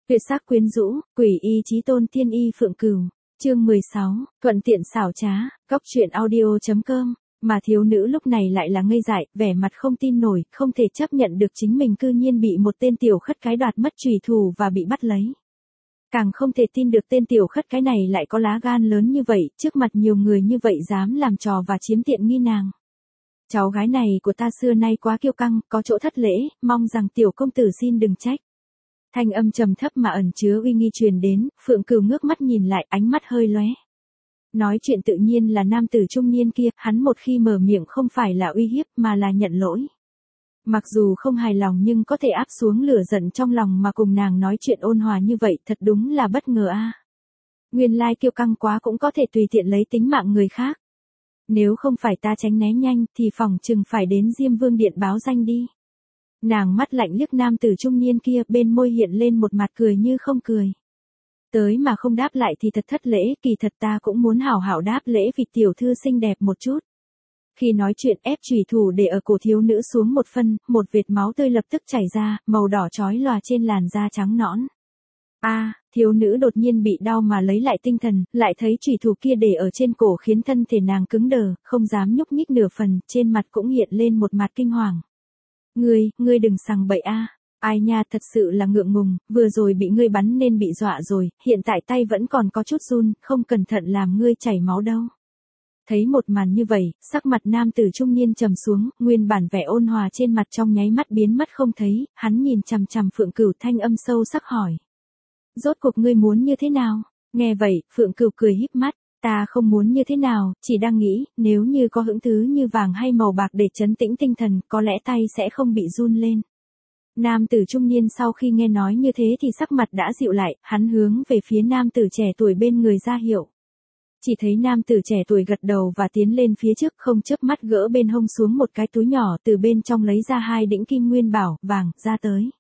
Tuyệt sắc quyến rũ, quỷ y chí tôn tiên y phượng cửu. Chương 16, thuận tiện xảo trá, góc truyện audio.com. Mà thiếu nữ lúc này lại là ngây dại, vẻ mặt không tin nổi, không thể chấp nhận được chính mình cư nhiên bị một tên tiểu khất cái đoạt mất chùy thủ và bị bắt lấy. Càng không thể tin được tên tiểu khất cái này lại có lá gan lớn như vậy, trước mặt nhiều người như vậy dám làm trò và chiếm tiện nghi nàng. Cháu gái này của ta xưa nay quá kiêu căng, có chỗ thất lễ, mong rằng tiểu công tử xin đừng trách. Thanh âm trầm thấp mà ẩn chứa uy nghi truyền đến, Phượng Cửu ngước mắt nhìn lại, ánh mắt hơi lóe. Nói chuyện tự nhiên là nam tử trung niên kia, hắn một khi mở miệng không phải là uy hiếp mà là nhận lỗi. Mặc dù không hài lòng nhưng có thể áp xuống lửa giận trong lòng mà cùng nàng nói chuyện ôn hòa như vậy, thật đúng là bất ngờ a. Nguyên lai kiêu căng quá cũng có thể tùy tiện lấy tính mạng người khác. Nếu không phải ta tránh né nhanh thì phòng chừng phải đến Diêm Vương điện báo danh đi. Nàng mắt lạnh liếc nam tử trung niên kia, bên môi hiện lên một mặt cười như không cười. Tới mà không đáp lại thì thật thất lễ, kỳ thật ta cũng muốn hảo hảo đáp lễ vì tiểu thư xinh đẹp một chút. Khi nói chuyện ép chùy thủ để ở cổ thiếu nữ xuống một phân, một vệt máu tươi lập tức chảy ra, màu đỏ chói lòa trên làn da trắng nõn. Thiếu nữ đột nhiên bị đau mà lấy lại tinh thần, lại thấy chùy thủ kia để ở trên cổ khiến thân thể nàng cứng đờ, không dám nhúc nhích nửa phần, trên mặt cũng hiện lên một mặt kinh hoàng. Ngươi đừng sằng bậy a. Ai nha, thật sự là ngượng ngùng, vừa rồi bị ngươi bắn nên bị dọa rồi, hiện tại tay vẫn còn có chút run, không cẩn thận làm ngươi chảy máu đâu. Thấy một màn như vậy, sắc mặt nam tử trung niên trầm xuống, nguyên bản vẻ ôn hòa trên mặt trong nháy mắt biến mất không thấy, hắn nhìn chằm chằm Phượng Cửu, thanh âm sâu sắc hỏi. Rốt cuộc ngươi muốn như thế nào? Nghe vậy, Phượng Cửu cười híp mắt, ta không muốn như thế nào, chỉ đang nghĩ, nếu như có hững thứ như vàng hay màu bạc để trấn tĩnh tinh thần, có lẽ tay sẽ không bị run lên. Nam tử trung niên sau khi nghe nói như thế thì sắc mặt đã dịu lại, hắn hướng về phía nam tử trẻ tuổi bên người ra hiệu. Chỉ thấy nam tử trẻ tuổi gật đầu và tiến lên phía trước, không chớp mắt gỡ bên hông xuống một cái túi nhỏ, từ bên trong lấy ra 2 đĩnh kim nguyên bảo, vàng, ra tới.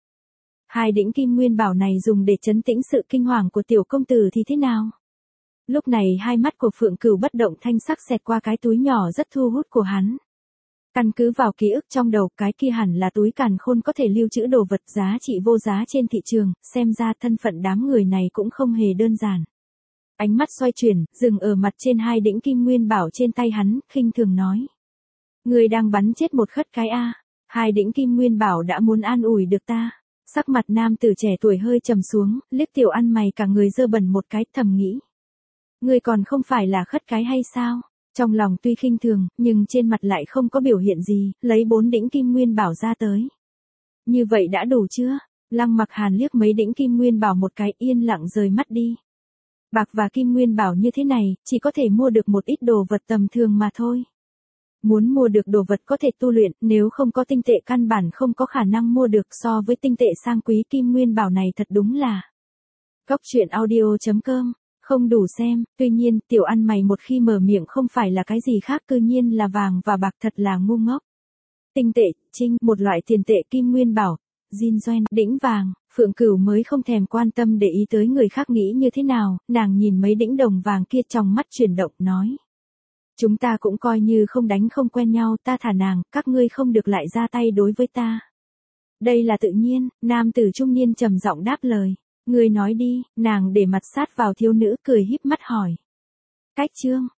2 đĩnh kim nguyên bảo này dùng để trấn tĩnh sự kinh hoàng của tiểu công tử thì thế nào? Lúc này hai mắt của Phượng Cửu bất động thanh sắc xẹt qua cái túi nhỏ rất thu hút của hắn. Căn cứ vào ký ức trong đầu, cái kia hẳn là túi càn khôn có thể lưu trữ đồ vật giá trị vô giá trên thị trường, xem ra thân phận đám người này cũng không hề đơn giản. Ánh mắt xoay chuyển, dừng ở mặt trên 2 đĩnh kim nguyên bảo trên tay hắn, khinh thường nói. Người đang bắn chết một khất cái a. 2 đĩnh kim nguyên bảo đã muốn an ủi được ta. Sắc mặt nam tử trẻ tuổi hơi trầm xuống, liếc tiểu ăn mày cả người dơ bẩn một cái, thầm nghĩ. Ngươi còn không phải là khất cái hay sao? Trong lòng tuy khinh thường, nhưng trên mặt lại không có biểu hiện gì, lấy 4 đĩnh kim nguyên bảo ra tới. Như vậy đã đủ chưa? Lăng Mặc Hàn liếc mấy đĩnh kim nguyên bảo một cái, yên lặng rời mắt đi. Bạc và kim nguyên bảo như thế này, chỉ có thể mua được một ít đồ vật tầm thường mà thôi. Muốn mua được đồ vật có thể tu luyện, nếu không có tinh tệ căn bản không có khả năng mua được, so với tinh tệ sang quý kim nguyên bảo này thật đúng là. Góc truyện audio.com. Không đủ xem, tuy nhiên, tiểu ăn mày một khi mở miệng không phải là cái gì khác cư nhiên là vàng và bạc, thật là ngu ngốc. Tinh tệ, trinh, một loại tiền tệ kim nguyên bảo, Jin Doen, đĩnh vàng, Phượng Cửu mới không thèm quan tâm để ý tới người khác nghĩ như thế nào, nàng nhìn mấy đĩnh đồng vàng kia trong mắt chuyển động, nói. Chúng ta cũng coi như không đánh không quen nhau, ta thả nàng, các ngươi không được lại ra tay đối với ta. Đây là tự nhiên, nam tử trung niên trầm giọng đáp lời. Ngươi nói đi, nàng để mặt sát vào thiếu nữ, cười híp mắt hỏi. Cách chương,